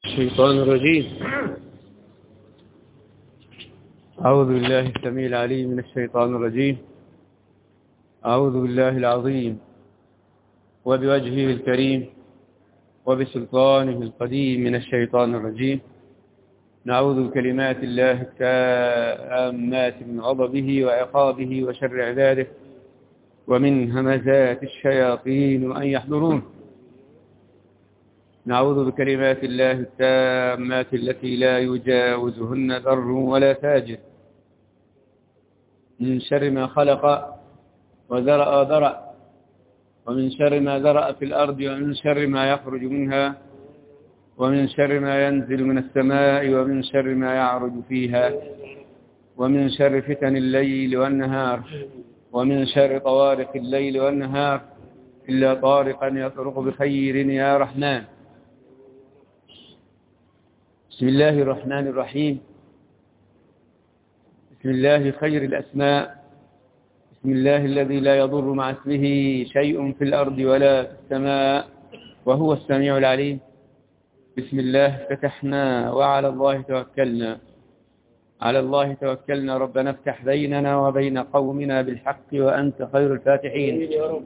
الشيطان الرجيم. أعوذ بالله السميع العليم من الشيطان الرجيم. أعوذ بالله العظيم وبوجهه الكريم وبسلطانه القديم من الشيطان الرجيم. نعوذ بكلمات الله التامات من غضبه وعقابه وشر عباده ومن همزات الشياطين وأن يحضرون. نعوذ بكلمات الله التامات التي لا يجاوزهن بر ولا فاجر من شر ما خلق وذرأ ذرأ ومن شر ما ذرأ في الأرض ومن شر ما يخرج منها ومن شر ما ينزل من السماء ومن شر ما يعرج فيها ومن شر فتن الليل والنهار ومن شر طوارق الليل والنهار إلا طارقا يطرق بخير يا رحمن. بسم الله الرحمن الرحيم. بسم الله خير الأسماء. بسم الله الذي لا يضر مع اسمه شيء في الأرض ولا في السماء وهو السميع العليم. بسم الله فتحنا وعلى الله توكلنا. على الله توكلنا. ربنا افتح بيننا وبين قومنا بالحق وأنت خير الفاتحين.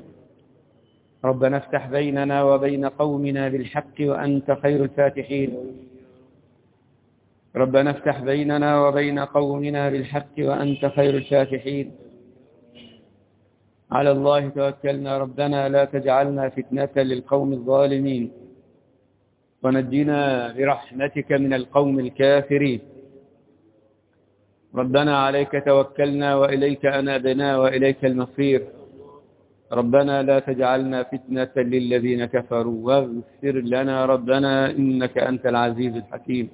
ربنا افتح بيننا وبين قومنا بالحق وأنت خير الفاتحين. ربنا افتح بيننا وبين قومنا بالحق وأنت خير الفاتحين. على الله توكلنا. ربنا لا تجعلنا فتنة للقوم الظالمين ونجنا برحمتك من القوم الكافرين. ربنا عليك توكلنا وإليك أنابنا وإليك المصير. ربنا لا تجعلنا فتنة للذين كفروا واغفر لنا ربنا إنك أنت العزيز الحكيم.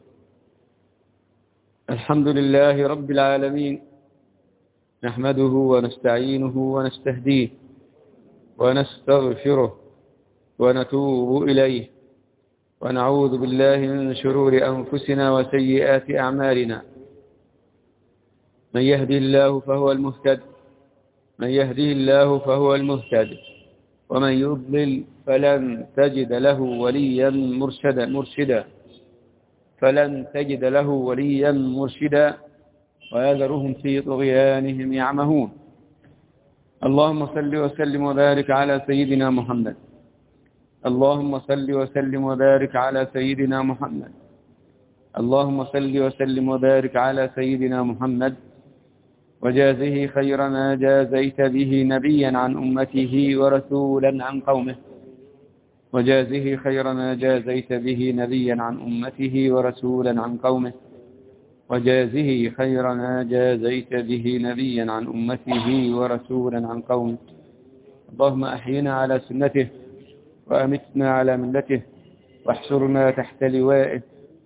الحمد لله رب العالمين، نحمده ونستعينه ونستهديه ونستغفره ونتوب إليه ونعوذ بالله من شرور أنفسنا وسيئات أعمالنا. من يهدي الله فهو المهتد. من يهدي الله فهو المهتد ومن يضلل فلن تجد له وليا مرشدا فلن تجد له وليا مرشدا ويذرهم في طغيانهم يعمهون. اللهم صل وسلم وبارك على سيدنا محمد. اللهم صل وسلم وبارك على سيدنا محمد. اللهم صل وسلم وبارك على سيدنا محمد وجازه خير ما جازيت به نبيا عن أمته ورسولا عن قومه. وجازه خير ما جازيت به نبيا عن أمته ورسولا عن قومه. وجازه خير ما جازيت به نبيا عن أمته ورسولا عن قومه. اللهم أحينا على سنته وأمتنا على ملته واحشرنا تحت لوائه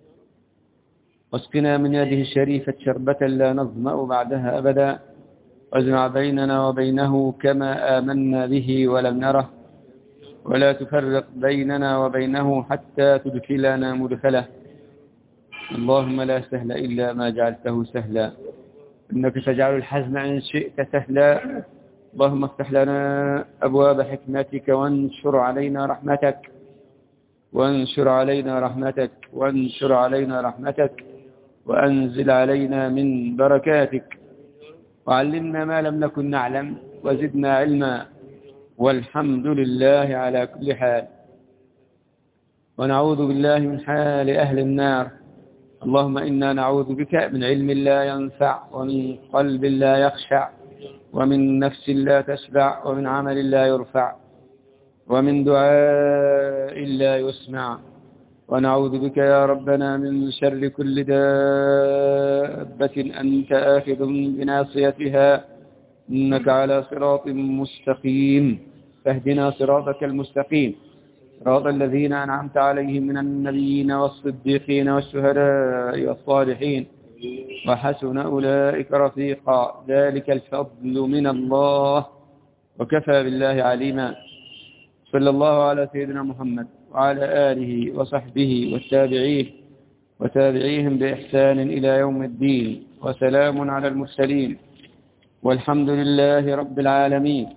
واسقنا من يده الشريفة شربة لا نظمأ بعدها أبدا واجمع بيننا وبينه كما آمنا به ولم نره ولا تفرق بيننا وبينه حتى تدخلنا مدخله. اللهم لا سهل إلا ما جعلته سهلا إنك تجعل الحزن إن شئت سهلا. اللهم افتح لنا أبواب حكمتك وانشر علينا رحمتك وانشر علينا رحمتك وانشر علينا رحمتك وأنزل علينا من بركاتك وعلمنا ما لم نكن نعلم وزدنا علما والحمد لله على كل حال. ونعوذ بالله من حال أهل النار. اللهم إنا نعوذ بك من علم لا ينفع ومن قلب لا يخشع ومن نفس لا تشبع ومن عمل لا يرفع ومن دعاء لا يسمع. ونعوذ بك يا ربنا من شر كل دابة أنت آخذ بناصيتها إنك على صراط مستقيم. فاهدنا صراطك المستقيم صراط الذين أنعمت عليهم من النبيين والصديقين والشهداء والصالحين وحسن أولئك رفيقا. ذلك الفضل من الله وكفى بالله عليما. صلى الله على سيدنا محمد وعلى آله وصحبه وتابعيهم بإحسان إلى يوم الدين وسلام على المرسلين والحمد لله رب العالمين.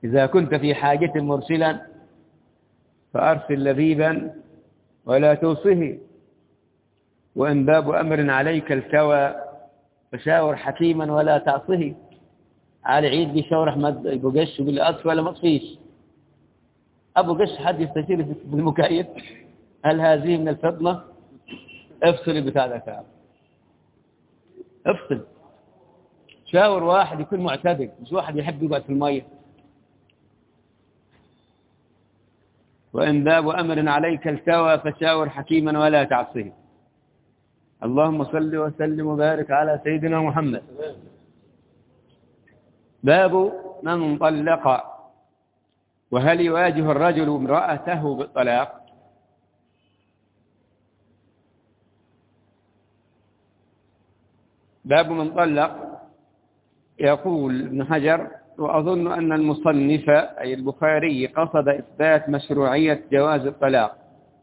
إذا كنت في حاجة مرسلا فأرسل لبيبا ولا توصه، وإن باب أمر عليك التوى فشاور حكيما ولا تعصه. على عيد بيشاور أحمد أبو قش يقول لي أطفي ولا ما أطفيش؟ أبو قش حد يستشير في المكيف؟ هل هذه من الفضلة؟ افصل بتاع ذاك، افصل، شاور واحد يكون معتدل، مش واحد يحب يقعد في المية. وإن باب أمر عليك التوى فشاور حكيما ولا تعصه. اللهم صل وسلم وبارك على سيدنا محمد. باب من طلق وهل يواجه الرجل امرأته بالطلاق. باب من طلق. يقول ابن حجر: وأظن أن المصنف أي البخاري قصد إثبات مشروعية جواز الطلاق،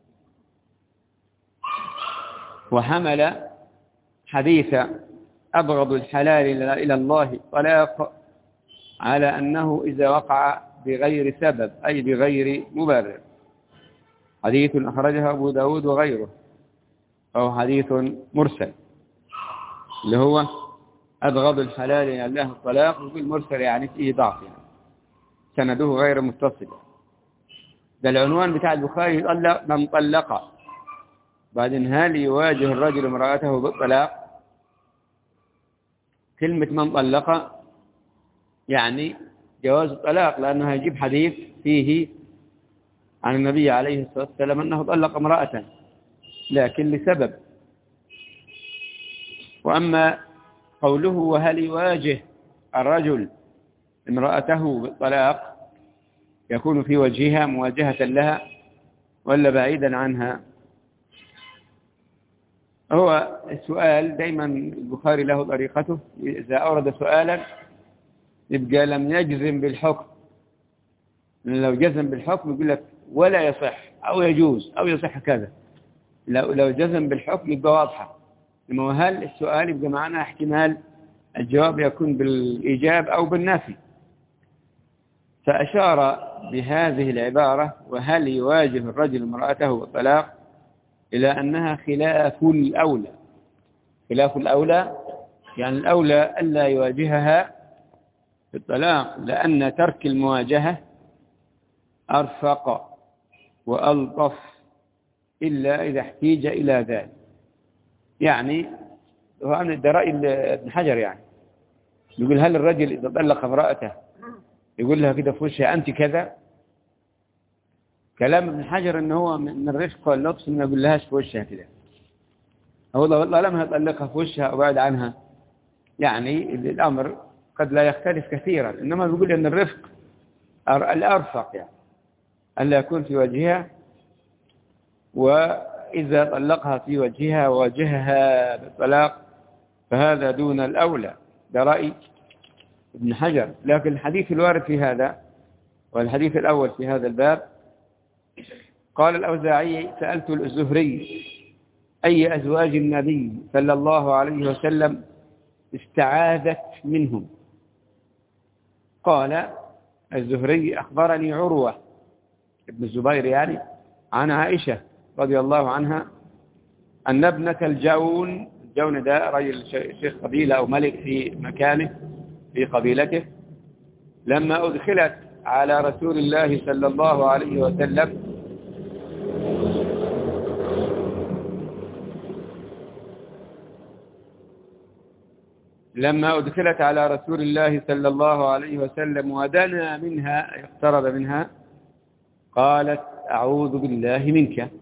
وحمل حديث أبغض الحلال إلى الله الطلاق على أنه إذا وقع بغير سبب أي بغير مبرر. حديث أخرجه أبو داود وغيره، أو حديث مرسل اللي هو أبغض الحلال إلى الله الطلاق، وفي المرسل يعني فيه ضعف، يعني سنده غير متصل. ده العنوان بتاع البخاري: طلق من طلق. بعدين هل يواجه الرجل امرأته بالطلاق؟ كلمة من طلق يعني جواز الطلاق، لأنه يجيب حديث فيه عن النبي عليه الصلاة والسلام أنه طلق امرأة لكن لسبب. وأما قوله وهل يواجه الرجل امرأته بالطلاق، يكون في وجهها مواجهة لها ولا بعيدا عنها؟ هو السؤال دائما البخاري له طريقته، إذا أورد سؤالا يبقى لم يجزم بالحكم. لو جزم بالحكم يقول لك ولا يصح أو يجوز أو يصح كذا. لو جزم بالحكم يبقى واضحة. لما هل السؤال يبقى معناه احتمال الجواب يكون بالإيجاب أو بالنفي. فأشار بهذه العبارة وهل يواجه الرجل امرأته بالطلاق إلى أنها خلاف الأولى. خلاف الأولى يعني الأولى ألا يواجهها بالطلاق، لأن ترك المواجهة أرفق وألطف إلا إذا احتيج إلى ذلك. يعني ده رأي ابن حجر، يعني يقول هل الرجل إذا طلق امرأته يقول لها كده في وشها أنت كذا؟ كلام ابن حجر إنه هو من الرفق واللطف إنه يقول لهاش في وشها كده. هو والله لما يطلقها في وشها وبعد عنها، يعني الأمر قد لا يختلف كثيرا، إنما يقول أن الرفق الأرفق يعني ألا يكون في وجهها، وإذا طلقها في وجهها وواجهها بالطلاق فهذا دون الأولى. ده رأي ابن حجر. لكن الحديث الوارد في هذا والحديث الأول في هذا الباب: قال الأوزاعي سألت الزهري أي أزواج النبي صلى الله عليه وسلم استعاذت منهم؟ قال الزهري أخبرني عروة ابن الزبير يعني عن عائشة رضي الله عنها أن ابنة الجون ده رجل شيخ قبيلة أو ملك في مكانه في قبيلته، لما أدخلت على رسول الله صلى الله عليه وسلم صلى الله عليه وسلم ودنا منها اقترب منها قالت أعوذ بالله منك.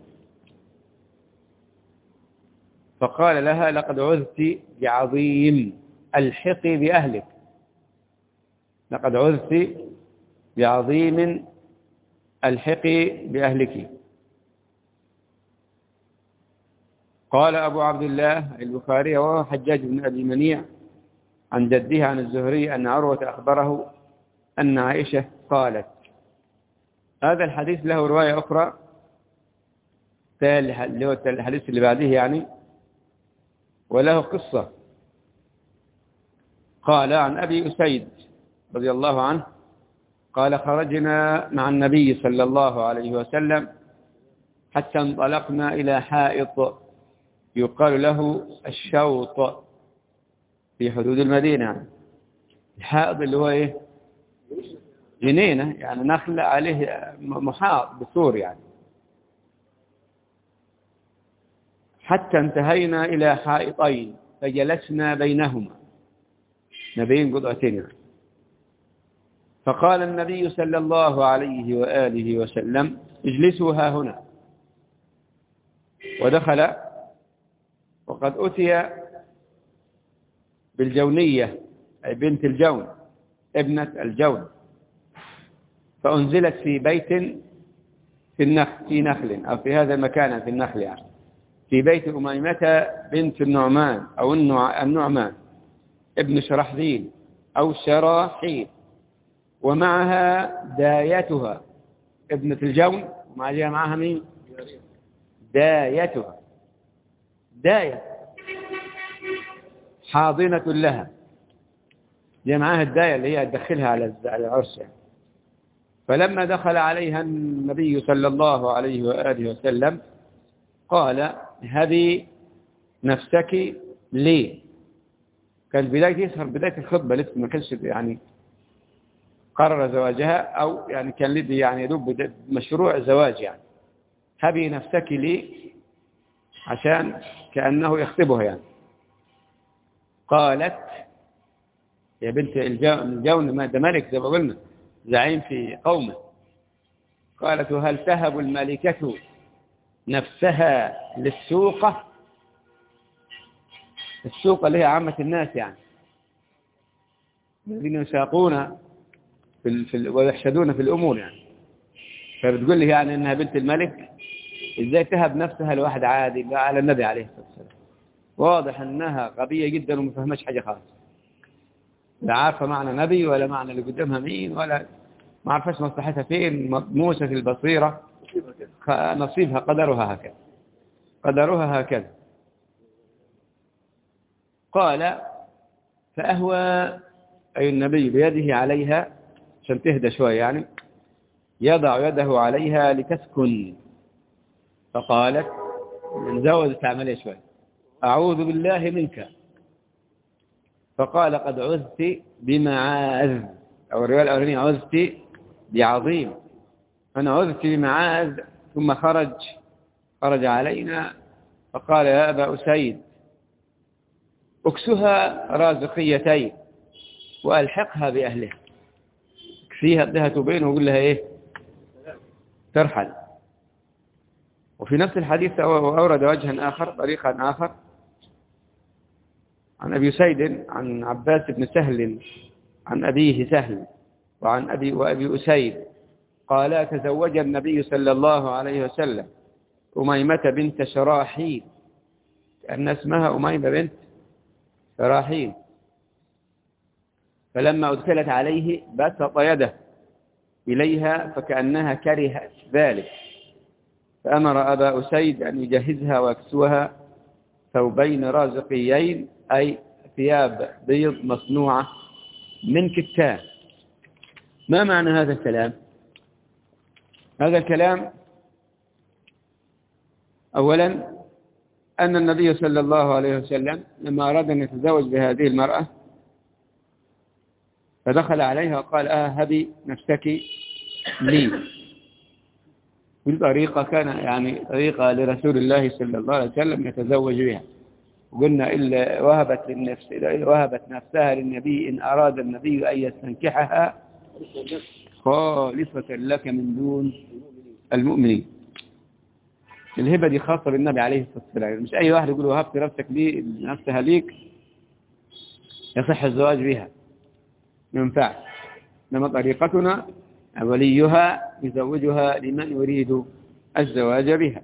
فقال لها لقد عذت بعظيم الحقي بأهلك. لقد عذت بعظيم الحقي بأهلك. قال أبو عبد الله البخاري وهو حجاج بن أبي منيع عن جده عن الزهري أن عروة أخبره أن عائشة قالت. هذا الحديث له رواية أخرى اللي هو الحديث اللي بعده يعني، وله قصة. قال عن أبي أسيد رضي الله عنه قال خرجنا مع النبي صلى الله عليه وسلم حتى انطلقنا إلى حائط يقال له الشوط في حدود المدينة. الحائط اللي هو إيه؟ جنينة، يعني نخل عليه محاط بسور يعني. حتى انتهينا إلى حائطين فجلسنا بينهما، نبين قطعتين يعني. فقال النبي صلى الله عليه وآله وسلم اجلسوا ها هنا. ودخل وقد أتي بالجونية أي بنت الجون، ابنة الجون، فأنزلت في بيت في نخل أو في هذا المكان في النخل يعني، في بيت أميمة بنت النعمان أو النعمان ابن شرحبيل أو شراحيل، ومعها دايتها ابنة الجون، ومعها مين؟ دايتها، داية حاضنة لها، دي معاها الداية اللي هي تدخلها على العرس يعني. فلما دخل عليها النبي صلى الله عليه وآله وسلم قال هذه نفسك لي. كان بداية يسهر بداية الخطبة لسه ما كانش يعني قرر زواجها، أو يعني كان لدي يعني يدوب مشروع زواج يعني. هبي نفسك لي عشان كأنه يخطبها يعني. قالت يا بنت الجون، ما ده ملك زي ما قلنا، زعيم في قومه. قالت هل تهب الملكة نفسها للسوقة؟ السوقة اللي هي عامة الناس يعني، الذين يساقون ويحشدون في الأمور يعني. فبتقول لي يعني إنها بنت الملك، إزاي تهب نفسها لواحد عادي على النبي عليه الصلاة والسلام؟ واضح أنها غبية جدا وما فهمش حاجة خالص، لا عارفة معنى نبي ولا معنى اللي قدامها مين، ولا ما عارفش مصلحتها فين، مطموسة في البصيرة، نصيبها قدرها هكذا، قدرها هكذا. قال فأهوى أي النبي بيده عليها عشان تهدى شوية يعني، يضع يده عليها لتسكن. فقالت نزود تعملي شوية، أعوذ بالله منك. فقال قد عذت بمعاذ، أو الرواية الأولانية عذت بعظيم، أنا عذت بمعاذ. ثم خرج علينا فقال يا أبا أسيد اكسها رازقيتين وألحقها بأهلها، اكسيها ادها تبين وقول لها إيه ترحل. وفي نفس الحديث أورد وجها آخر، طريقا آخر، عن أبي سيد عن عباس بن سهل عن أبيه سهل وعن وأبي أسيد قال تزوج النبي صلى الله عليه وسلم أميمة بنت شراحيل، كأن اسمها أميمة بنت شراحيل. فلما أدخلت عليه بسط يده إليها فكأنها كرهت ذلك، فأمر أبا أسيد أن يجهزها ويكسوها ثوبين رازقيين، أي ثياب بيض مصنوعة من كتان. ما معنى هذا الكلام؟ هذا الكلام أولا أن النبي صلى الله عليه وسلم لما أراد أن يتزوج بهذه المرأة فدخل عليها وقال هبي نفسك لي، بالطريقة كان يعني طريقة لرسول الله صلى الله عليه وسلم يتزوج بها. وقلنا إلا وهبت نفسها للنبي إن أراد النبي أن يستنكحها خالصة لك من دون المؤمنين. الهبة دي خاصة بالنبي عليه الصلاة والسلام، مش أي واحد يقول وهبت نفسها ليك يصح الزواج بها، ما ينفعش. إنما طريقتنا وليها يزوجها لمن يريد الزواج بها.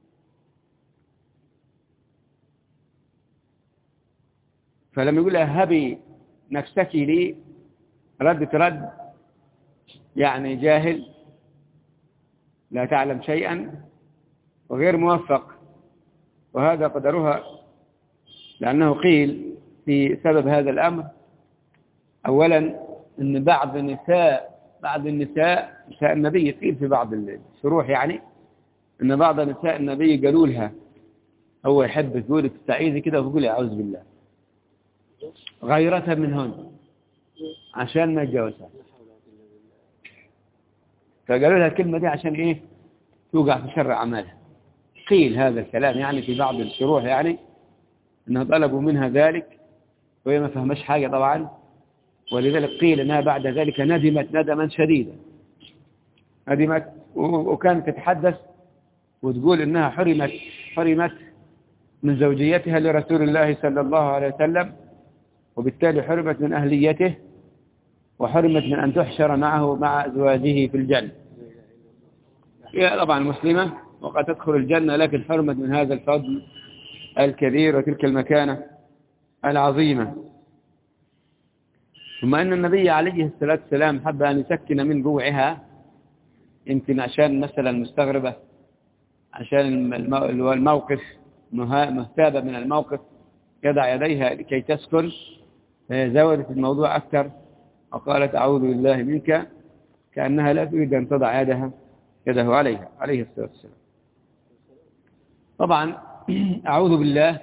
فلما يقول لها هبي نفسك لي، رد يعني جاهل لا تعلم شيئا وغير موفق، وهذا قدرها. لأنه قيل في سبب هذا الأمر أولا أن بعض بعض النساء النبي قيل في بعض الشروح يعني أن بعض نساء النبي قالوا لها هو يحب يقول تستعيذي كده وتقولي أعوذ بالله غيرتها منهن عشان ما يتجوزها، فقالوا لها الكلمة دي عشان إيه؟ توقع في شر أعمالها. قيل هذا الكلام يعني في بعض الشروح يعني أنها طلبوا منها ذلك وهي ما فهمش حاجة طبعا، ولذلك قيل أنها بعد ذلك ندمت ندما شديدا، ندمت وكانت تتحدث وتقول إنها حرمت من زوجيتها لرسول الله صلى الله عليه وسلم، وبالتالي حرمت من أهليته وحرمت من أن تحشر معه مع أزواجه في الجنة. هي طبعا مسلمة وقد تدخل الجنة، لكن حرمت من هذا الفضل الكبير وتلك المكانة العظيمة. ثم أن النبي عليه الصلاة والسلام حب أن يسكن من جوعها، يمكن عشان مثلا مستغربة، عشان الموقف مهتابة من الموقف، يضع يديها لكي تسكن، فزودت الموضوع أكثر وقالت أعوذ بالله منك، كأنها لا تريد أن تضع يده عليها عليه الصلاة والسلام. طبعا أعوذ بالله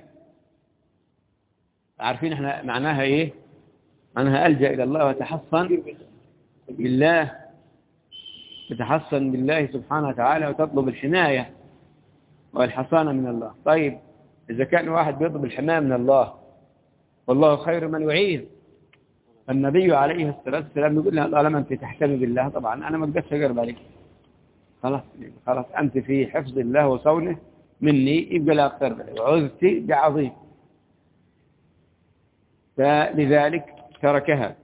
عارفين احنا معناها ايه؟ معناها ألجأ إلى الله وتحصن بالله، تتحصن بالله سبحانه وتعالى وتطلب الحماية والحصانة من الله. طيب إذا كان واحد بيطلب الحماية من الله والله خير من يعيذ، النبي عليه الصلاة والسلام يقول لها طالما أنت تحتمي بالله، طبعا أنا ما أقدرش أقرب عليك، خلاص أنت في حفظ الله وصونه مني، يبقى لا أقترب عليك، وعوذت بعظيم. فلذلك تركها.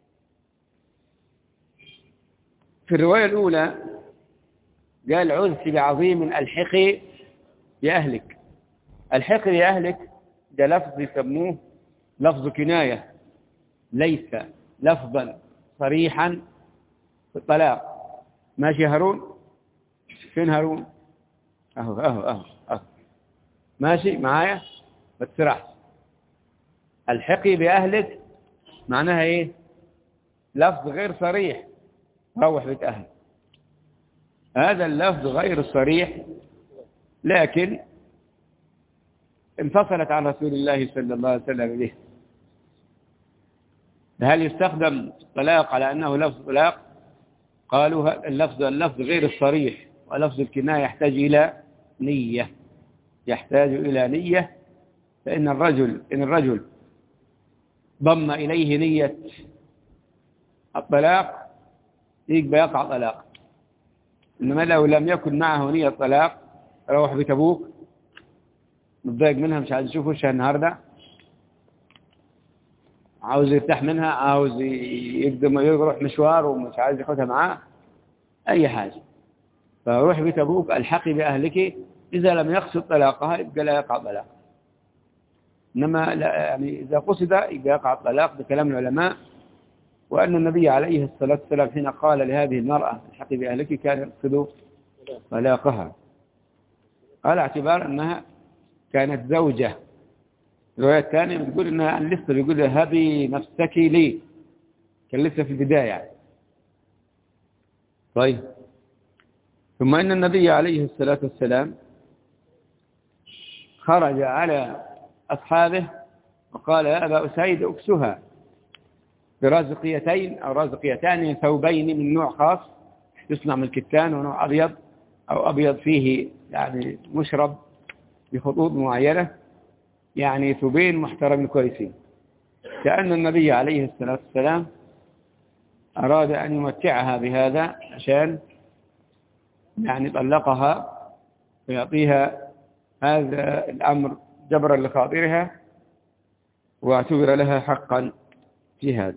في الرواية الأولى قال عوذت بعظيم الحقي بأهلك. الحقي بأهلك ده لفظ يسموه لفظ كناية، ليس لفظا صريحا في الطلاق. ماشي هارون؟ فين هارون؟ أهو ماشي معايا ما تسرحش. الحقي بأهلك معناها إيه؟ لفظ غير صريح، روح بيت أهل. هذا اللفظ غير الصريح لكن انفصلت عن رسول الله صلى الله عليه وسلم به. هل يستخدم الطلاق على أنه لفظ طلاق؟ قالوا اللفظ غير الصريح، ولفظ الكناية يحتاج إلى نية، فإن الرجل ضم إليه نية الطلاق يبقى يقع طلاق. إنما لو لم يكن معه نية طلاق، روح بتبوك متضايق منها، مش عايز يشوف وشها النهارده، عاوز يرتاح منها، عاوز يقدم يروح مشوار ومش عايز ياخدها معاه أي حاجة، فروح بتبوك الحقي بأهلك. إذا لم يقصد طلاقها يبقى لا يقع طلاق، إنما لا يعني إذا قصد يبقى يقع الطلاق بكلام العلماء. وأن النبي عليه الصلاة والسلام حين قال لهذه المرأة الحقي بأهلك كان يقصد طلاقها على اعتبار أنها كانت زوجة. الرواية الثانية بتقول إنها لسه بيقول لها هبي نفسك لي، كان لسه في البداية يعني. طيب ثم إن النبي عليه الصلاة والسلام خرج على أصحابه وقال يا أبا أسيد أكسها برازقيتين أو رازقيتان، ثوبين من نوع خاص يصنع من الكتان، ونوع أبيض أو أبيض فيه يعني مشرب بخطوط معينة، يعني ثوبين محترمين كويسين. كأن النبي عليه الصلاة والسلام أراد أن يمتعها بهذا عشان يعني طلقها ويعطيها هذا الأمر جبرا لخاطرها، واعتبر لها حقا في هذا.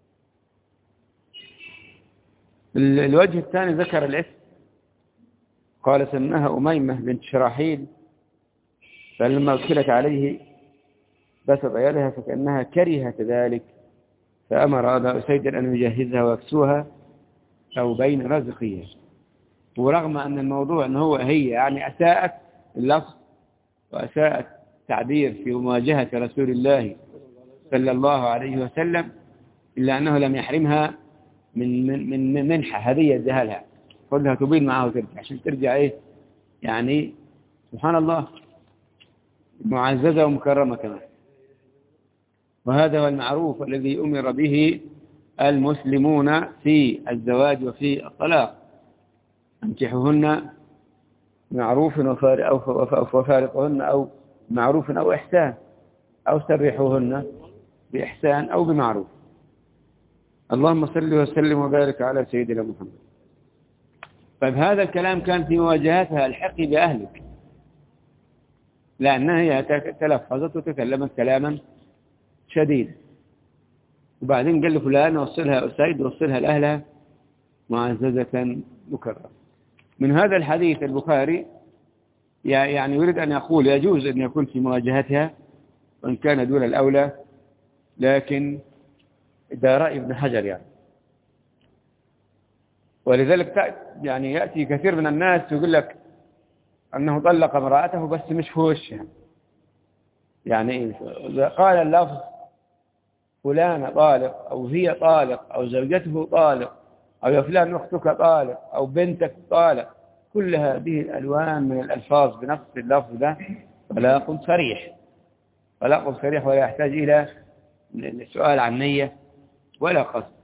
الوجه الثاني ذكر الاسم، قال سماها أميمة بنت شراحيل، فلما أدخلت عليه بسط يدها فكأنها كرهت ذلك، فأمر أبا أسيد أن يجهزها ويكسوها أو بين رزقية. ورغم أن الموضوع أنه هي يعني أساءت اللفظ وأساءت تعبير في مواجهة رسول الله صلى الله عليه وسلم، إلا أنه لم يحرمها من منحة هدية اديها لها، خذها تبين معها وترجع عشان ترجع إيه يعني سبحان الله معززة ومكرمة كمان. وهذا هو المعروف الذي أمر به المسلمون في الزواج وفي الطلاق، انكحوهن معروف وفارقهن أو معروف أو إحسان، أو سرحوهن بإحسان أو بمعروف. اللهم صل وسلم وبارك على سيدنا محمد. طيب هذا الكلام كان في مواجهتها الحقي بأهلك، لأنها هي تلفظت وتكلمت كلاما شديدا، وبعدين قال لفلان وصلها أسيد وصلها لأهلها معززة مكرمة. من هذا الحديث البخاري يعني يريد أن يقول يجوز أن يكون في مواجهتها وإن كان دون الأولى، لكن ده رأي ابن حجر يعني. ولذلك يعني يأتي كثير من الناس يقول لك أنه طلق امرأته بس مش في وشها، يعني إيه؟ قال اللفظ فلان طالق أو هي طالق أو زوجته طالق أو يا فلان أختك طالق أو بنتك طالق، كل هذه الألوان من الألفاظ بنفس اللفظ ده طلاق صريح، طلاق صريح، ولا يحتاج إلى السؤال عن نية ولا قصد.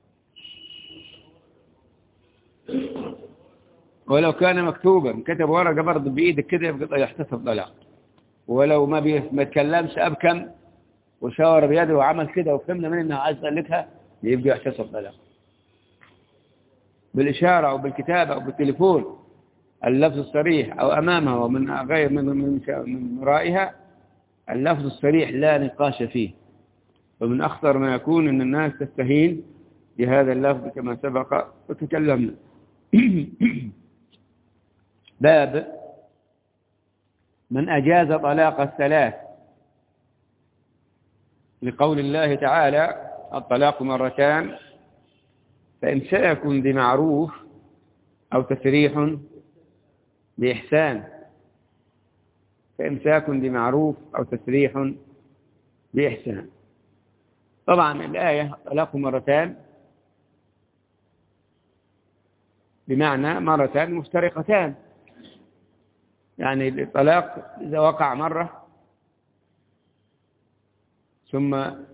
ولو كان مكتوبا كتب ورقة برضه بإيدك كده يبقى يحتسب طلاق، ولو ما يتكلمش أبكم وشاور بيده وعمل كده وفهمنا من انه عايز يطلقها يبقى يحتسب طلاق بالإشارة أو بالكتابة أو بالتليفون، اللفظ الصريح أو أمامها ومن غير من ورائها، اللفظ الصريح لا نقاش فيه. ومن أخطر ما يكون أن الناس تستهين بهذا اللفظ كما سبق وتكلمنا. باب من أجاز طلاق الثلاث، لقول الله تعالى الطلاق مرتان، فإمساك بمعروف أو تسريح بإحسان، فإمساك بمعروف أو تسريح بإحسان. طبعا الآية طلاق مرتان بمعنى مرتان مفترقتان، يعني الطلاق إذا وقع مرة ثم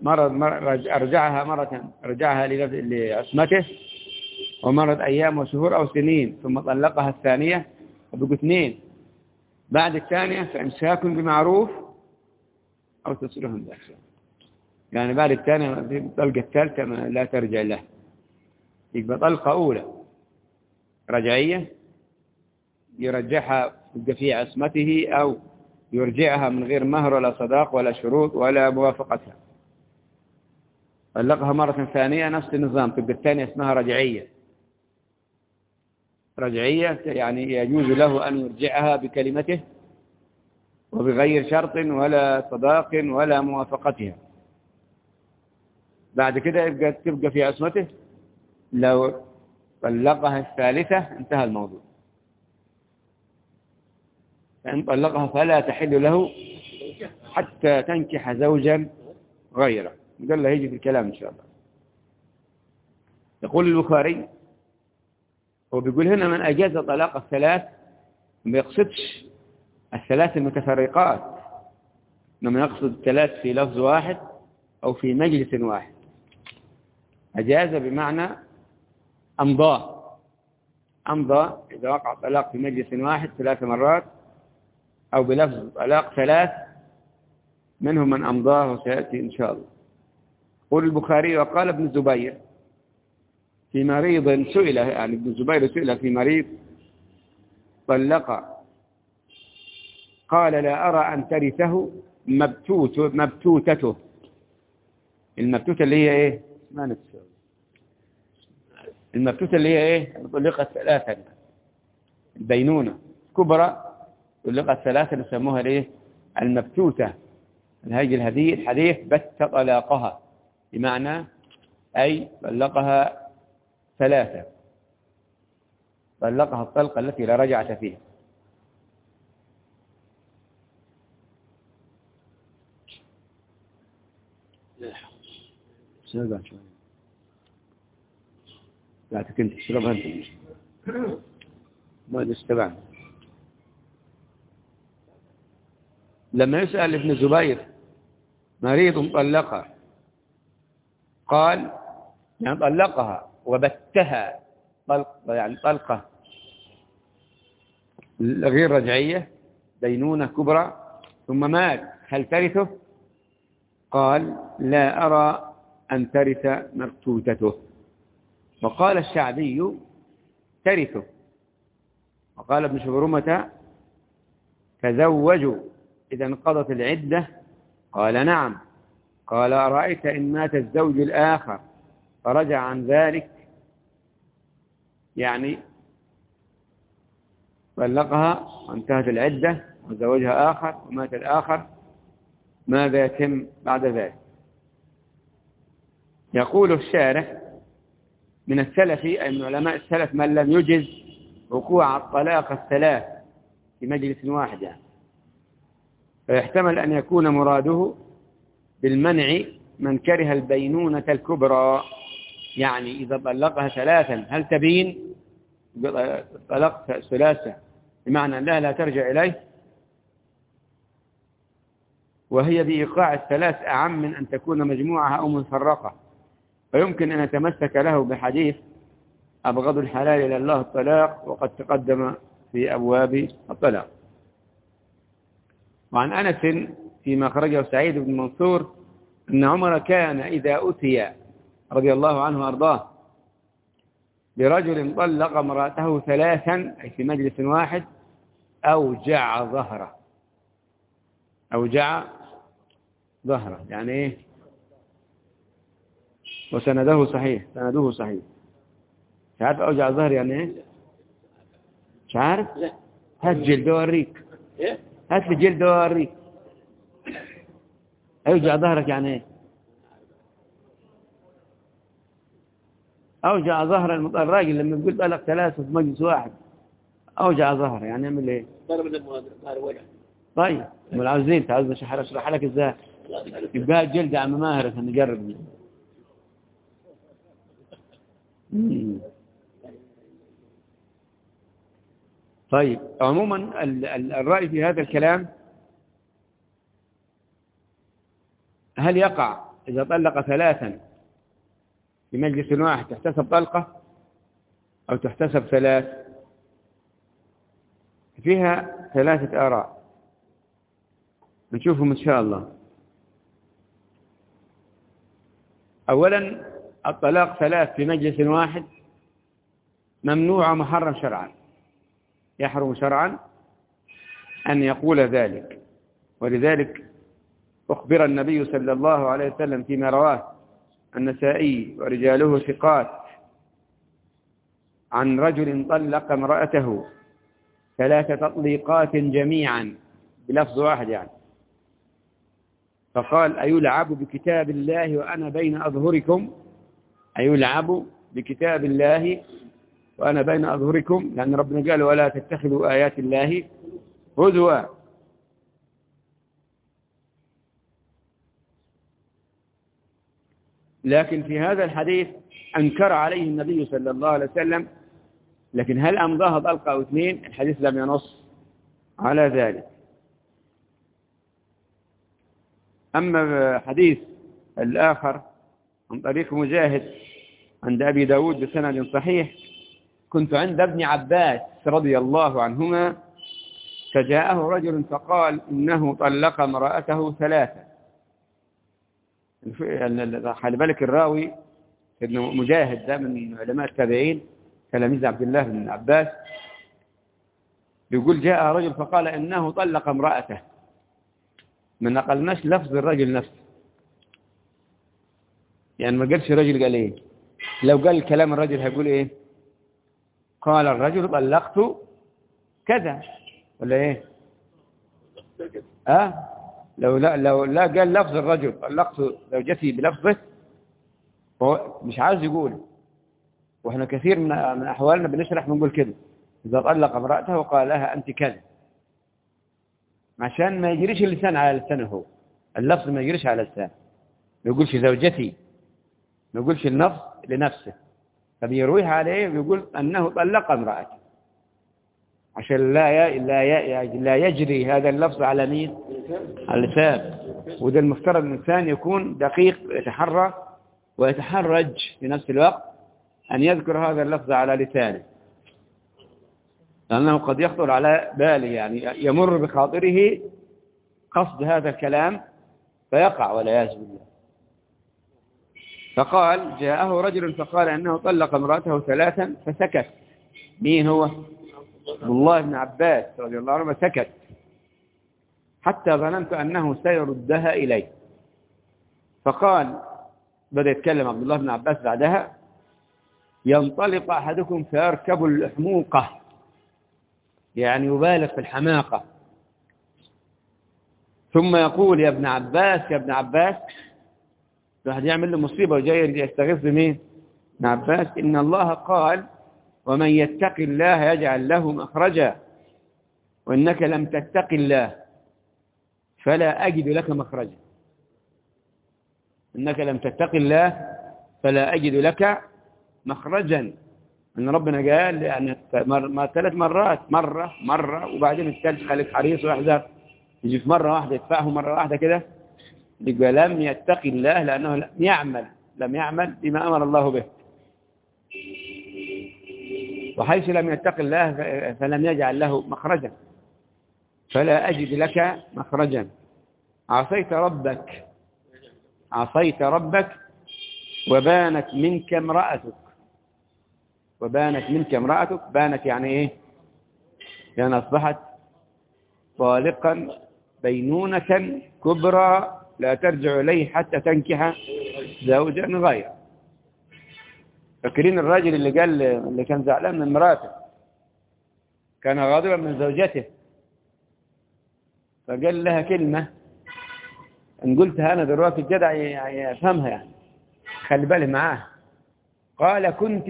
رجعها لعصمته، ومرت أيام وشهور أو سنين ثم طلقها الثانية وبقوا اثنين، بعد الثانية فإمساك بمعروف أو تسريح بإحسان، يعني بعد الثانية الطلقة الثالثة لا ترجع له، يبقى طلقة أولى رجعية يرجعها في عصمته أو يرجعها من غير مهر ولا صداق ولا شروط ولا موافقتها. طلقها مرة ثانية نفس النظام، تبقى الثانية اسمها رجعية. رجعية يعني يجوز له أن يرجعها بكلمته وبغير شرط ولا صداق ولا موافقتها. بعد كده تبقى في عصمته، لو طلقها الثالثة انتهى الموضوع، فإن طلقها فلا تحل له حتى تنكح زوجا غيره. قال له يجي في الكلام إن شاء الله. يقول البخاري هو بيقول هنا من أجاز طلاق الثلاث، ما يقصدش الثلاث المتفرقات، إنما يقصد الثلاث في لفظ واحد أو في مجلس واحد. أجاز بمعنى أمضى إذا وقع طلاق في مجلس واحد 3 مرات، أو بلفظ طلاق 3 منهم من أمضاه وسيأتي إن شاء الله. قول البخاري وقال ابن الزبير في مريض سئل، يعني ابن الزبير سئل في مريض طلق، قال لا أرى أن ترثه مبتوتته. المبتوتة اللي هي إيه؟ ما نفسه المبتوتة اللي هي إيه؟ طلقت 3، البينونة كبرى طلقت 3 يسموها ليه؟ المبتوتة. هذه الحديث بت طلاقها بمعنى أي طلقها 3، طلقها الطلقة التي لا رجعة فيها. لا كنت تشربها أنت ما تستبعد. لما يسأل ابن الزبير مريض طلقها قال يعني طلقها وبتها يعني طلقة غير رجعية دينونة كبرى ثم مات هل ترثه؟ قال لا أرى أن ترث مكتوتته. وقال الشعبي ترثه. وقال ابن شبرمة تزوجوا إذا انقضت العدة قال نعم. قال أرأيت إن مات الزوج الآخر فرجع عن ذلك يعني طلقها وانتهت العدة وزوجها آخر ومات الآخر ماذا يتم بعد ذلك؟ يقول الشارح من السلف أي من علماء السلف من لم يجز وقوع الطلاق الثلاث في مجلس واحد يعني. فيحتمل أن يكون مراده بالمنع من كره البينونة الكبرى، يعني إذا طلقها ثلاثا هل تبين؟ طلقت ثلاثة بمعنى أنها لا ترجع إليه، وهي بإيقاع الثلاث أعم من أن تكون مجموعة أو مفرقة. فيمكن أن يتمسك له بحديث أبغض الحلال إلى الله الطلاق وقد تقدم في أبواب الطلاق. وعن أنس فيما خرجه سعيد بن منصور أن عمر كان إذا أتي رضي الله عنه وأرضاه برجل طلق امرأته ثلاثا أي في مجلس واحد أوجع ظهره. أوجع ظهره يعني إيه؟ وسنده صحيح، سنده صحيح. مش عارف أوجع ظهر يعني إيه؟ مش عارف؟ هات جلد وأوريك، هات لي جلد وأوريك. أوجع ظهرك يعني إيه؟ أوجع ظهر الراجل لما يقول طلق ثلاثة في مجلس واحد أوجع ظهر يعني يعمل إيه؟ طيب ما عاوزين تعوزنا أشرح لك إزاي يبقى الجلد عم ماهر عشان نجرب. طيب عموما الرأي في هذا الكلام هل يقع إذا طلق ثلاثا في مجلس واحد تحتسب طلقة أو تحتسب ثلاث؟ فيها ثلاثة آراء نشوفهم إن شاء الله. أولا الطلاق ثلاث في مجلس واحد ممنوع محرم شرعا، يحرم شرعا أن يقول ذلك. ولذلك أخبر النبي صلى الله عليه وسلم فيما رواه النسائي ورجاله ثقات عن رجل طلق امرأته ثلاث تطليقات جميعا بلفظ واحد يعني، فقال أيلعب بكتاب الله وأنا بين أظهركم؟ أيلعب بكتاب الله وأنا بين أظهركم، لأن ربنا قال ولا تتخذوا آيات الله هزوا. لكن في هذا الحديث أنكر عليه النبي صلى الله عليه وسلم، لكن هل أمضاها طلقة أو اثنين؟ الحديث لم ينص على ذلك. أما حديث الآخر عن طريق مجاهد عند أبي داود بسند صحيح كنت عند ابن عباس رضي الله عنهما فجاءه رجل فقال إنه طلق امرأته ثلاثة. خلي بالك الراوي ابن مجاهد ده من علماء التابعين تلاميذ عبد الله بن عباس، يقول جاء رجل فقال إنه طلق امرأته، ما نقلناش لفظ الرجل نفسه، يعني ما قالش الرجل قال ايه. لو قال كلام الرجل هيقول ايه؟ قال الرجل طلقت كذا ولا ايه؟ لو لا قال لفظ الرجل طلقت لو جتي بلفظه هو مش عايز يقول. واحنا كثير من احوالنا بنشرح بنقول كده اذا طلق امرأته وقال لها انت كذا، عشان ما يجريش اللسان على لسانه، هو اللفظ ما يجريش على لسانه، ما يقولش زوجتي، ما يقولش النفس لنفسه، فبيرويها عليه ويقول أنه طلق امرأته عشان لا يجري هذا اللفظ على مين؟ على اللسان. وده المفترض الإنسان يكون دقيق، يتحرى ويتحرج في نفس الوقت أن يذكر هذا اللفظ على لسانه، لأنه قد يخطر على باله، يعني يمر بخاطره قصد هذا الكلام فيقع والعياذ بالله. فقال جاءه رجل فقال أنه طلق امرأته 3 فسكت. مين هو؟ عبد الله بن عباس رضي الله عنه. سكت حتى ظننت أنه سيردها إليه. فقال، بدأ يتكلم عبد الله بن عباس بعدها: ينطلق أحدكم فيركب الحموقة، يعني يبالغ في الحماقة، ثم يقول: يا ابن عباس يا ابن عباس. واحد يعمل له مصيبة وجاي يستغيث بمين؟ ابن عباس. إن الله قال: ومن يتق الله يجعل له مخرجا، وإنك لم تتق الله فلا أجد لك مخرجا. إنك لم تتق الله فلا أجد لك مخرجا. إن ربنا قال يعني 3 مرات، مرة وبعدين الثالث خليك حريص واحذر، يجي في مرة واحدة يدفعه مرة واحدة كده، يبقى لم يتق الله لأنه لم يعمل بما أمر الله به. وحيث لم يتق الله فلم يجعل له مخرجا، فلا أجد لك مخرجا. عصيت ربك وبانت منك امرأتك. بانت يعني إيه؟ يعني أصبحت طالقا بينونة كبرى لا ترجع إليه حتى تنكح زوجا غيره. فاكرين الراجل اللي كان زعلان من مراته، كان غاضبا من زوجته، فقال لها كلمة إن قلتها أنا دلوقتي الجدع يفهمها، يعني خلي بالي معاه. قال: كنت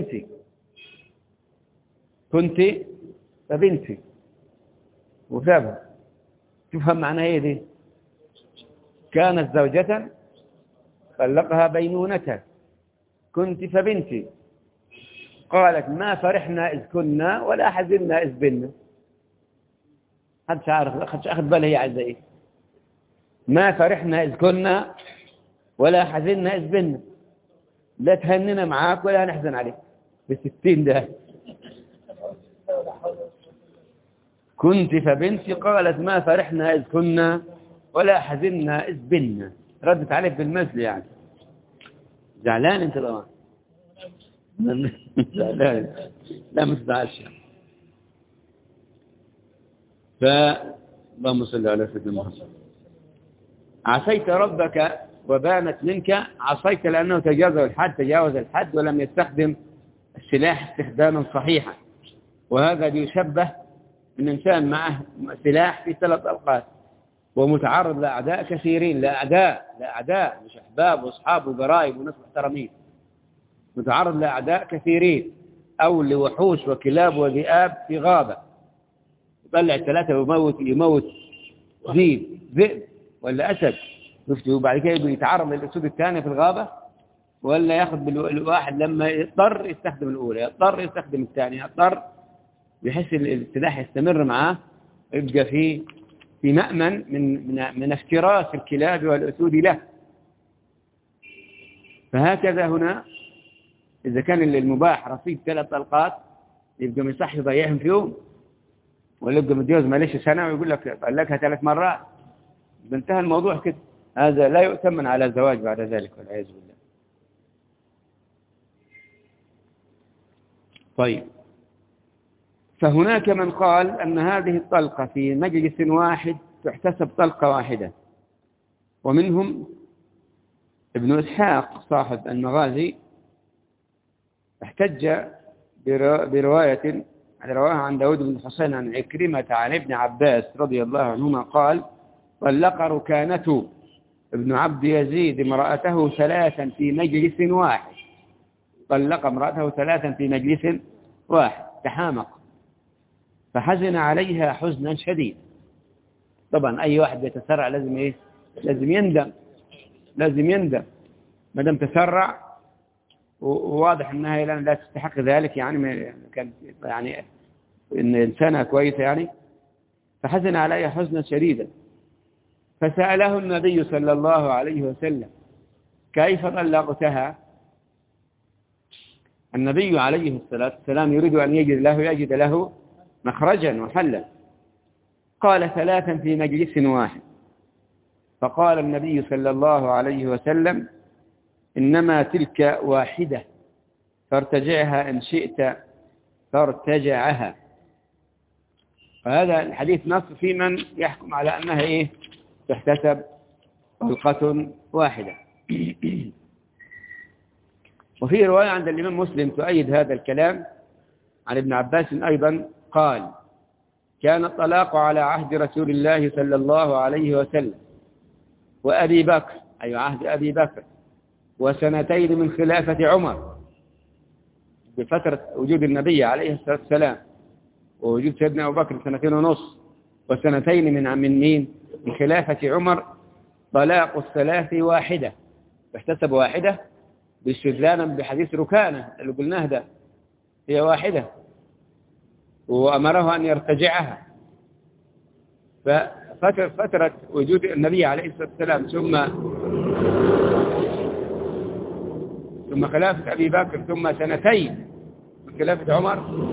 فبنتي، وسابها. تفهم معناها ايه دي؟ كانت زوجة طلقها بينونة، كنت فبنتي. قالت: ما فرحنا إذ كنا ولا حزننا إذ بنا. محدش أخذ باله هي عايزة إيه. ما فرحنا إذ كنا ولا حزننا إذ بنا، لا تهننا معاك ولا نحزن عليك. ب60 ده. كنت فبنتي. قالت: ما فرحنا إذ كنا ولا حزننا إذ بنا. ردت عليك بالمثل، يعني زعلان انت طبعا. زعلان، لا ما تزعلش. اللهم صل على سيدنا محمد. عصيت ربك وبانت منك. عصيت لأنه تجاوز الحد ولم يستخدم السلاح استخداما صحيحا، وهذا بيشبه من إنسان معه سلاح في 3 أوقات ومتعرض لأعداء كثيرين، لأعداء مش أحباب وأصحاب وقرايب وناس محترمين، متعرض لأعداء كثيرين، أو لوحوش وكلاب وذئاب في غابة، يطلع 3 ويموت ذئب ولا أسد، وبعد كده يتعرض للأسود الثانية في الغابة، ولا ياخذ بالواحد لما يضطر يستخدم الأولى، يضطر يستخدم الثانية، يضطر، بحيث السلاح يستمر معاه، يبقى في مأمن من افتراس الكلاب والأسود له. فهكذا هنا إذا كان المباح رصيد 3 طلقات، يبقى ما يصح يضيعهم في يوم، ولا يبقى متجوز معلش سنة ويقول لك طلقها 3 مرات، انتهى الموضوع كده. هذا لا يؤتمن على الزواج بعد ذلك والعياذ بالله. طيب، فهناك من قال أن هذه الطلقة في مجلس واحد تحتسب طلقة واحدة، ومنهم ابن إسحاق صاحب المغازي احتج برواية رواها عن داود بن حسين عن عكرمة عن ابن عباس رضي الله عنهما قال: طلق ركانة ابن عبد يزيد امرأته 3 في مجلس واحد. طلق امرأته 3 في مجلس واحد، تحامق، فحزن عليها حزنا شديد. طبعا أي واحد بيتسرع لازم إيه؟ لازم يندم. ما دام تسرع وواضح أنها لا تستحق ذلك، يعني كانت يعني إن إنسانة كويسة يعني، فحزن عليها حزنا شديدا. فسأله النبي صلى الله عليه وسلم: كيف طلقتها؟ النبي عليه الصلاة والسلام يريد أن يجد له مخرجا وحلا. قال: 3 في مجلس واحد. فقال النبي صلى الله عليه وسلم: إنما تلك واحدة، فارتجعها إن شئت فارتجعها. فهذا الحديث نص في من يحكم على أنها تحتسب طلقة واحدة. وفي رواية عند الإمام مسلم تؤيد هذا الكلام عن ابن عباس أيضا، قال: كان الطلاق على عهد رسول الله صلى الله عليه وسلم وأبي بكر، أي عهد أبي بكر، وسنتين من خلافة عمر، بفترة وجود النبي عليه الصلاة والسلام، ووجود سيدنا أبو بكر 2.5 سنين، وسنتين من خلافة عمر، طلاق 3 واحدة، تحتسب واحدة باستدلالا بحديث ركانة اللي قلناه ده، هي واحدة، وأمره أن يرتجعها. ففترة وجود النبي عليه الصلاة والسلام ثم خلافة أبي بكر، ثم 2 من خلافة عمر.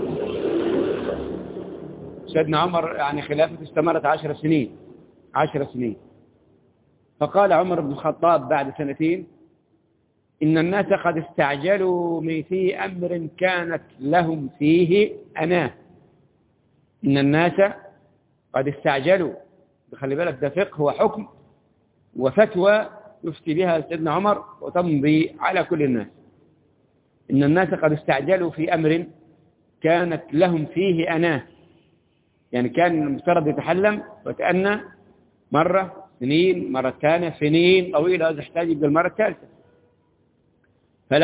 سيدنا عمر يعني خلافته استمرت 10 سنين. فقال عمر بن الخطاب بعد 2 سنين: إن الناس قد استعجلوا في أمر كانت لهم فيه أناه. إن الناس قد استعجلوا، خلي بالك ده فقه وحكم وفتوى يفتي بها سيدنا عمر وتمضي على كل الناس. إن الناس قد استعجلوا في أمر كانت لهم فيه أناه، يعني كان المفترض يتحلم وكأن مرة سنين، مرة ثانية سنين طويلة، هذا يحتاج يبقى المرة الثالثة. فلو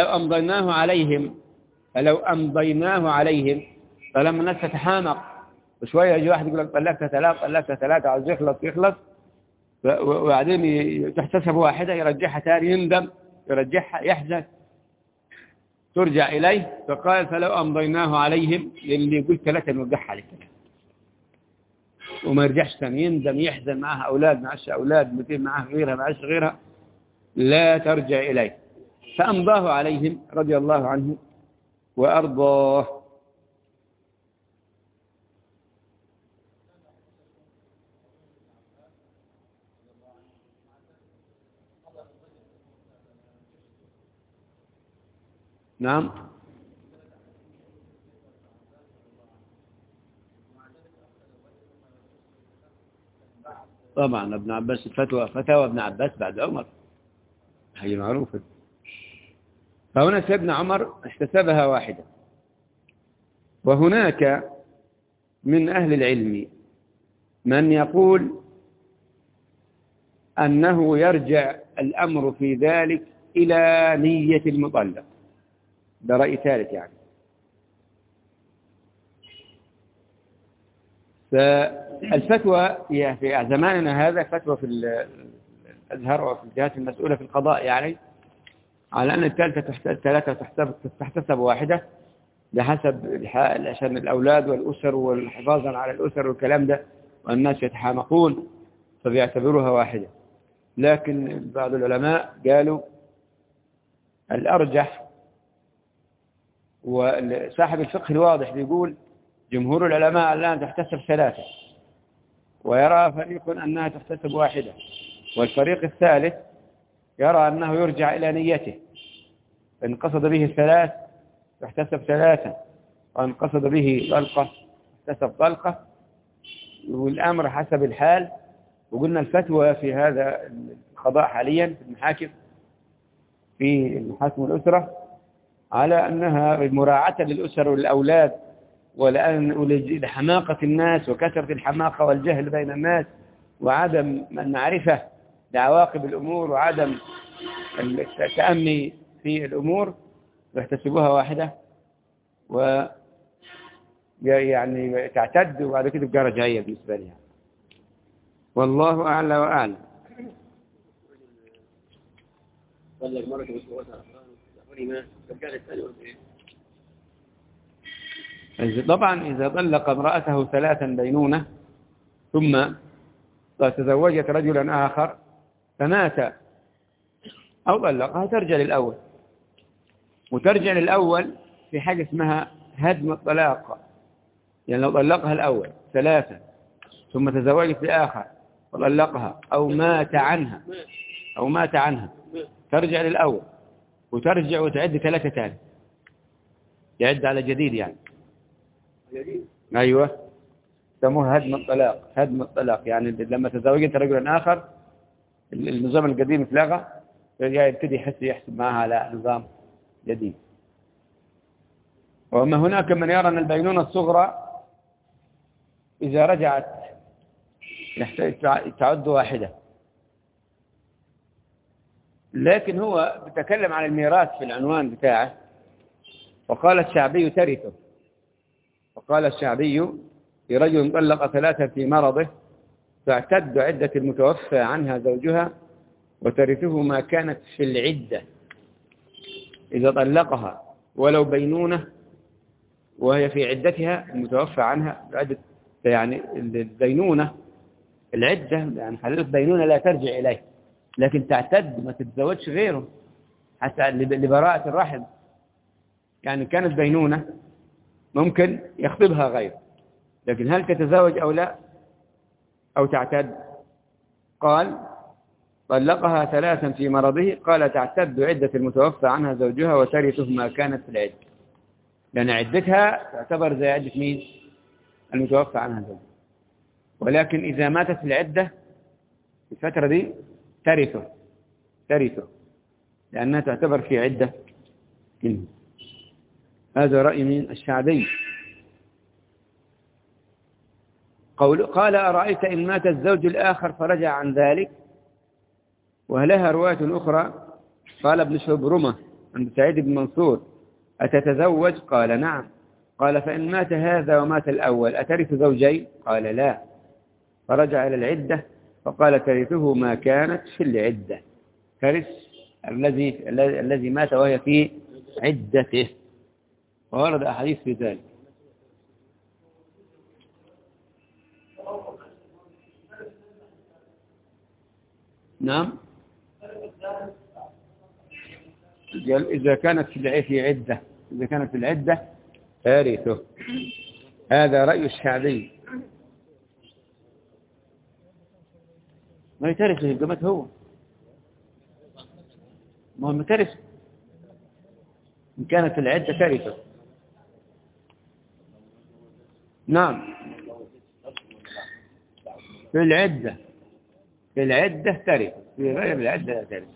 أمضيناه عليهم فلما الناس تتحامق وشوية يجي واحد يقول لك طلقت 3 عاوز يخلص، وبعدين تحتسب واحدة، يرجعها ثاني، يندم، يرجعها، يحزن، ترجع إليه. فقال: فلو أمضيناه عليهم، اللي يقول 3 نوقعها عليك وما يرجعش ثاني، يندم، يحزن، معها أولاد، معش أولاد، مثل معها غيرها، معش غيرها، لا ترجع إليه. فأمضاه عليهم رضي الله عنه وأرضاه. نعم. طبعا ابن عباس فتوى ابن عباس بعد عمر، هي معروفة. فهنا سيدنا عمر احتسبها واحدة. وهناك من أهل العلم من يقول أنه يرجع الأمر في ذلك إلى نية المطلق، ده رأي ثالث يعني. فالفتوى في زماننا هذا فتوى في الأزهر وفي الجهات المسؤولة في القضاء يعني، على أن الثلاثة تحتسب واحدة بحسب عشان الأولاد والأسر والحفاظا على الأسر والكلام ده، والناس يتحامقون فبيعتبروها واحدة. لكن بعض العلماء قالوا الأرجح، وصاحب الفقه الواضح بيقول جمهور العلماء الآن تحتسب 3، ويرى فريق أنها تحتسب واحدة، والفريق الثالث يرى أنه يرجع إلى نيته، فإن قصد به 3 تحتسب 3، وإن قصد به طلقة تحتسب طلقة، والأمر حسب الحال. وقلنا الفتوى في هذا القضاء حاليا في المحاكم، في المحاكم الأسرة، على أنها مراعاة للأسر والأولاد، ولحماقة الناس وكثرة الحماقة والجهل بين الناس، وعدم المعرفة بعواقب الأمور، وعدم التأمي في الأمور، يحتسبوها واحدة يعني تعتد، وبعد كده تبقى رجعية بالنسبة لها. والله أعلى وأعلم. طبعا إذا طلق امرأته 3 بينونة ثم تزوجت رجلا آخر فمات أو طلقها ترجع للأول، وترجع للأول في حاجة اسمها هدم الطلاق. يعني لو طلقها الأول 3 ثم تزوجت بآخر وطلقها أو مات عنها ترجع للأول وترجع وتعد 3 تاني، يعد على جديد يعني. أيوة، سموها هدم الطلاق. يعني لما تزوجت رجلا آخر النظام القديم اتلغى، يبتدي يحسب معها على نظام جديد. وأما هناك من يرى أن البينونة الصغرى إذا رجعت تعد واحدة، لكن هو بيتكلم عن الميراث في العنوان بتاعه. وقال الشعبي ترثه، وقال الشعبي في رجل طلق 3 في مرضه تعتد عدة المتوفى عنها زوجها وترثه ما كانت في العدة. إذا طلقها ولو بينونة وهي في عدتها المتوفى عنها عدة، يعني البينونة العدة يعني حلال البينونة لا ترجع إليه، لكن تعتد ما تتزوجش غيره حتى لبراءة الرحم. يعني كانت بينونة ممكن يخطبها غيره، لكن هل تتزوج أو لا أو تعتد؟ قال طلقها 3 في مرضه، قال تعتد عدة المتوفى عنها زوجها وترثه ما كانت في العدة، لأن عدتها تعتبر زي عدة مين؟ المتوفى عنها زوجها. ولكن إذا ماتت في العدة في الفترة دي ترثه لأنها تعتبر في عدة منه. هذا رأي من الشعبي. قال أرأيت إن مات الزوج الآخر فرجع عن ذلك؟ ولها رواية أخرى قال ابن شبرمة عند سعيد بن منصور أتتزوج؟ قال نعم. قال فإن مات هذا ومات الأول أترث زوجين؟ قال لا. فرجع إلى العدة فقال ترثه ما كانت في العدة، ترث الذي مات وهي في عدته. وورد أحاديث في ذلك. نعم، إذا كانت في العدة ترثه. هذا رأي الشعبي. ما يترثه الجماعة هو ما هو مترث إن كانت في العدة ترثه. نعم، في العدة ترث، في غير العدة لا ترث.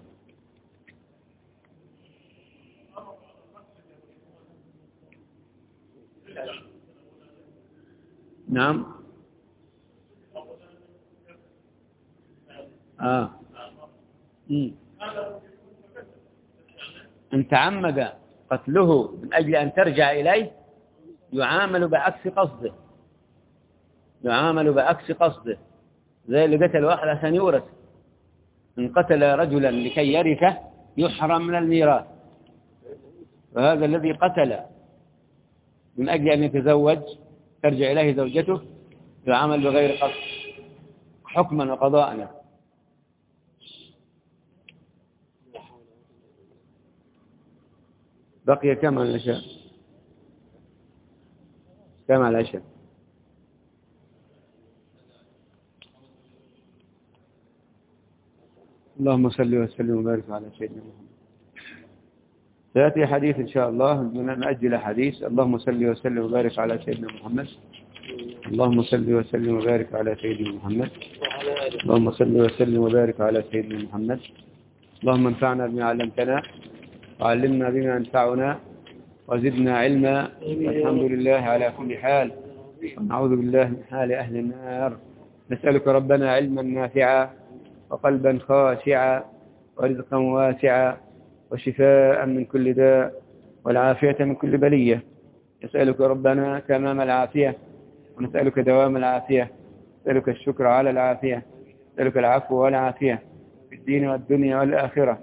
نعم. إن تعمد قتله من أجل أن ترجع إليه يعامل بعكس قصده، زي اللي قتل واحد عشان يورث. إن قتل رجلا لكي يرثه يحرم من الميراث، وهذا الذي قتل من أجل أن يتزوج ترجع إليه زوجته يعامل بغير قصد حكما وقضاء. بقي كم على العشاء؟ اللهم صل وسلم وبارك على سيدنا محمد. سيأتي حديث إن شاء الله، نأجل حديث. اللهم صل وسلم وبارك على سيدنا محمد. اللهم صل وسلم وبارك على سيدنا محمد. اللهم صل وسلم وبارك على سيدنا محمد. اللهم انفعنا بما علمتنا وعلمنا بما ينفعنا وزدنا علما. الحمد لله على كل حال، ونعوذ بالله من حال أهل النار. نسألك ربنا علما نافعا وقلبا خاشعا ورزقا واسعا وشفاء من كل داء والعافية من كل بلية. نسألك ربنا تمام العافية، ونسألك دوام العافية، نسألك الشكر على العافية، نسألك العفو والعافية في الدين والدنيا والآخرة.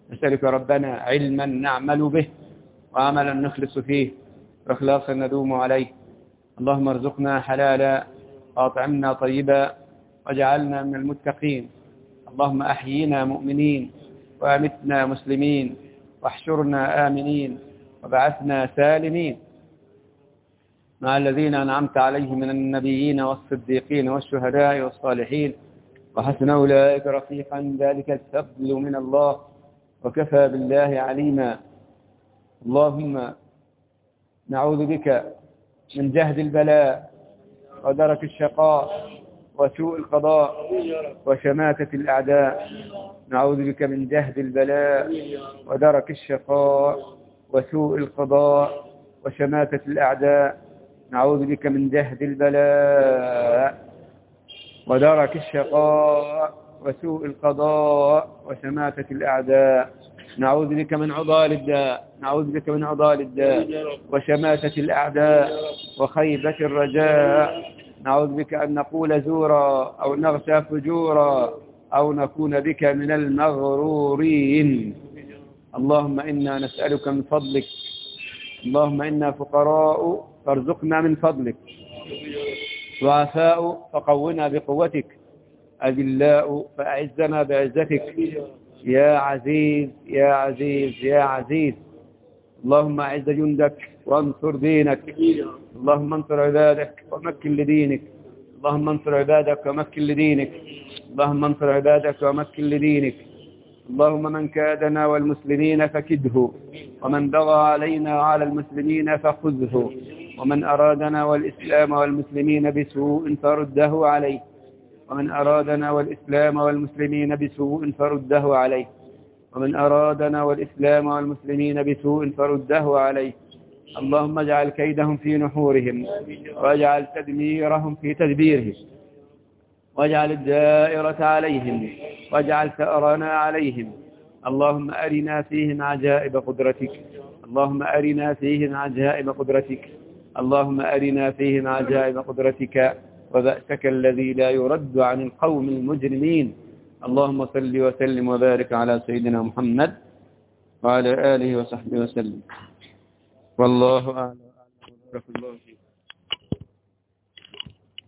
نسألك ربنا علما نعمل به وعملا نخلص فيه وإخلاصا ندوم عليه. اللهم ارزقنا حلالا وأطعمنا طيبا واجعلنا من المتقين. اللهم أحيينا مؤمنين وأمتنا مسلمين واحشرنا آمنين وبعثنا سالمين مع الذين أنعمت عليهم من النبيين والصديقين والشهداء والصالحين وحسن أولئك رفيقا. ذلك الفضل من الله وكفى بالله عليما. اللهم نعوذ بك من جهد البلاء ودرك الشقاء وسوء القضاء وشماتة الأعداء. نعوذ بك من جهد البلاء ودرك الشقاء وسوء القضاء وشماتة الأعداء. نعوذ بك من جهد البلاء ودرك الشقاء وسوء القضاء وشماتة الأعداء. نعوذ بك من عضال الداء. نعوذ بك من عضال الداء وشماتة الأعداء وخيبة الرجاء. نعوذ بك أن نقول زورا أو نغشى فجورا أو نكون بك من المغرورين. اللهم إنا نسألك من فضلك. اللهم إنا فقراء فارزقنا من فضلك، ضعفاء فقونا بقوتك، أذلاء فأعزنا بعزتك، يا عزيز يا عزيز يا عزيز. اللهم أعز جندك وانصر دينك. اللهم انصر عبادك ومكن لدينك. اللهم انصر عبادك ومكن لدينك. اللهم انصر عبادك ومكن لدينك. اللهم من كادنا والمسلمين فكده، ومن بغى علينا وعلى المسلمين فخذه، ومن أرادنا والإسلام والمسلمين بسوء فرده عليه، ومن أرادنا والإسلام والمسلمين بسوء فرده عليه، ومن أرادنا والإسلام والمسلمين بسوء فرده عليه. اللهم اجعل كيدهم في نحورهم واجعل تدميرهم في تدبيرهم واجعل الدائرة عليهم واجعل ثأرنا عليهم. اللهم أرنا فيهم عجائب قدرتك. اللهم أرنا فيهم عجائب قدرتك. اللهم أرنا فيهم عجائب قدرتك وبأسك الذي لا يرد عن القوم المجرمين. اللهم صل وسلم وبارك على سيدنا محمد وعلى آله وصحبه وسلم. والله أعلم.